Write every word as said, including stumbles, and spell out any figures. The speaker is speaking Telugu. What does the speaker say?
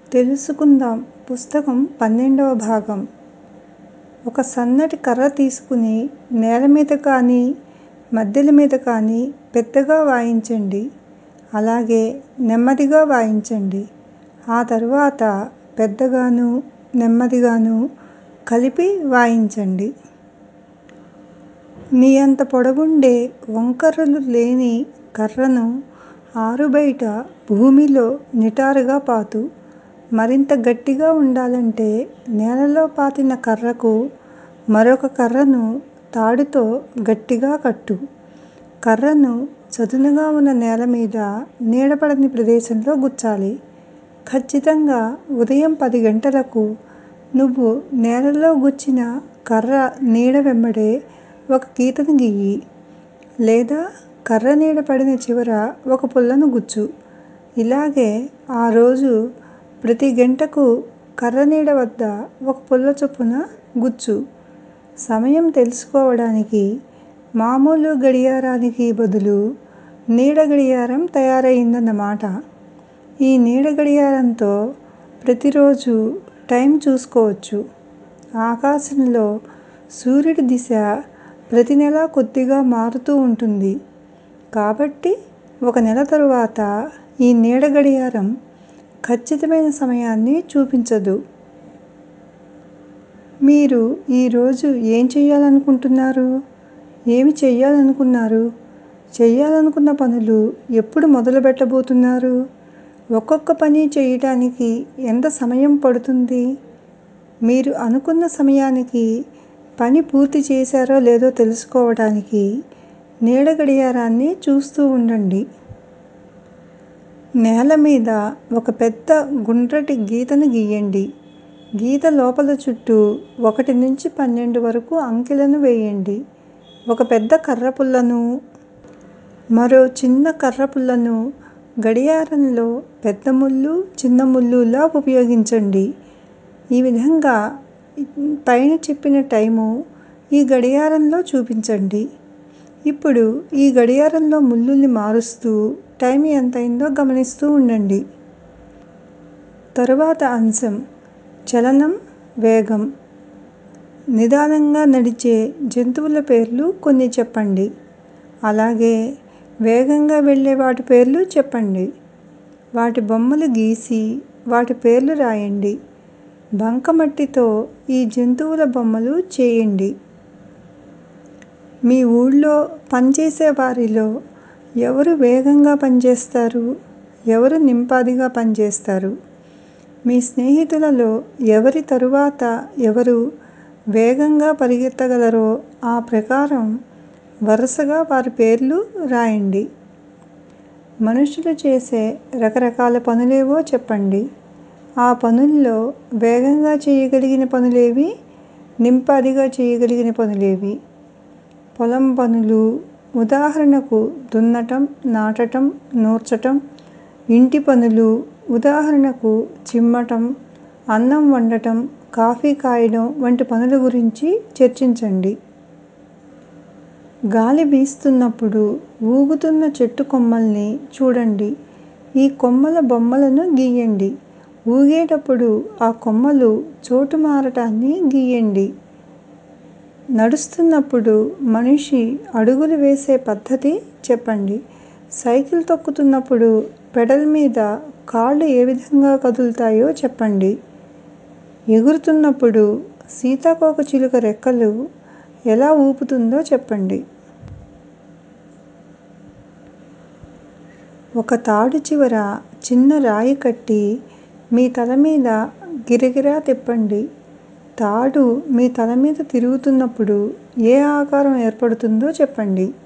తెలుసుకుందాం పుస్తకం పన్నెండవ భాగం. ఒక సన్నటి కర్ర తీసుకుని నేల మీద కానీ మద్దెల మీద కానీ పెద్దగా వాయించండి. అలాగే నెమ్మదిగా వాయించండి. ఆ తరువాత పెద్దగాను నెమ్మదిగాను కలిపి వాయించండి. మీ అంత పొడవుండే వంకరలు లేని కర్రను ఆరుబయట భూమిలో నిటారుగా పాతు. మరింత గట్టిగా ఉండాలంటే నేలలో పాతిన కర్రకు మరొక కర్రను తాడుతో గట్టిగా కట్టు. కర్రను చదునుగా ఉన్న నేల మీద నీడపడని ప్రదేశంలో గుచ్చాలి. ఖచ్చితంగా ఉదయం పది గంటలకు నువ్వు నేలలో గుచ్చిన కర్ర నీడ వెంబడే ఒక గీతను గీయి. లేదా కర్ర నీడ పడిన చివర ఒక పుల్లను గుచ్చు. ఇలాగే ఆ రోజు ప్రతి గంటకు కర్ర నీడ వద్ద ఒక పుల్ల చొప్పున గుచ్చు. సమయం తెలుసుకోవడానికి మామూలు గడియారానికి బదులు నీడ గడియారం తయారయిందన్నమాట. ఈ నీడ గడియారంతో ప్రతిరోజు టైం చూసుకోవచ్చు. ఆకాశంలో సూర్యుడి దిశ ప్రతి నెలా కొద్దిగా మారుతూ ఉంటుంది. కాబట్టి ఒక నెల తరువాత ఈ నీడ గడియారం ఖచ్చితమైన సమయాన్ని చూపించదు. మీరు ఈరోజు ఏం చెయ్యాలనుకుంటున్నారు? ఏమి చెయ్యాలనుకున్నారు? చెయ్యాలనుకున్న పనులు ఎప్పుడు మొదలుపెట్టబోతున్నారు? ఒక్కొక్క పని చెయ్యటానికి ఎంత సమయం పడుతుంది? మీరు అనుకున్న సమయానికి పని పూర్తి చేశారో లేదో తెలుసుకోవటానికి నీడ గడియారాన్ని చూస్తూ ఉండండి. నేల మీద ఒక పెద్ద గుండ్రటి గీతను గీయండి. గీత లోపల చుట్టూ ఒకటి నుంచి పన్నెండు వరకు అంకెలను వేయండి. ఒక పెద్ద కర్రపుల్లను, మరో చిన్న కర్రపుల్లను గడియారంలో పెద్ద ముళ్ళు, చిన్న ముళ్ళులా ఉపయోగించండి. ఈ విధంగా పైన చెప్పిన టైము ఈ గడియారంలో చూపించండి. ఇప్పుడు ఈ గడియారంలో ముళ్ళుల్ని మారుస్తూ టైం ఎంతయిందో గమనిస్తూ ఉండండి. తరువాత అంశం చలనం, వేగం. నిదానంగా నడిచే జంతువుల పేర్లు కొన్ని చెప్పండి. అలాగే వేగంగా వెళ్ళే వాటి పేర్లు చెప్పండి. వాటి బొమ్మలు గీసి వాటి పేర్లు రాయండి. బంకమట్టితో ఈ జంతువుల బొమ్మలు చేయండి. మీ ఊళ్ళో పనిచేసే వారిలో ఎవరు వేగంగా పనిచేస్తారు? ఎవరు నింపాదిగా పనిచేస్తారు? మీ స్నేహితులలో ఎవరి తరువాత ఎవరు వేగంగా పరిగెత్తగలరో ఆ ప్రకారం వరుసగా వారి పేర్లు రాయండి. మనుషులు చేసే రకరకాల పనులేవో చెప్పండి. ఆ పనుల్లో వేగంగా చేయగలిగిన పనులేవి? నింపాదిగా చేయగలిగిన పనులేవి? పొలం పనులు ఉదాహరణకు దున్నటం, నాటటం, నూర్చటం. ఇంటి పనులు ఉదాహరణకు చిమ్మటం, అన్నం వండటం, కాఫీ కాయడం వంటి పనుల గురించి చర్చించండి. గాలి వీస్తున్నప్పుడు ఊగుతున్న చెట్టు కొమ్మల్ని చూడండి. ఈ కొమ్మల బొమ్మలను గీయండి. ఊగేటప్పుడు ఆ కొమ్మలు చోటు మారటాన్ని గీయండి. నడుస్తున్నప్పుడు మనిషి అడుగులు వేసే పద్ధతి చెప్పండి. సైకిల్ తొక్కుతున్నప్పుడు పెడల్ మీద కాళ్ళు ఏ విధంగా కదులుతాయో చెప్పండి. ఎగురుతున్నప్పుడు సీతాకోకచిలుక రెక్కలు ఎలా ఊపుతుందో చెప్పండి. ఒక తాడు చివర చిన్న రాయి కట్టి మీ తల మీద గిరగిరా తిప్పండి. తాడు మీ తల మీద తిరుగుతున్నప్పుడు ఏ ఆకారం ఏర్పడుతుందో చెప్పండి.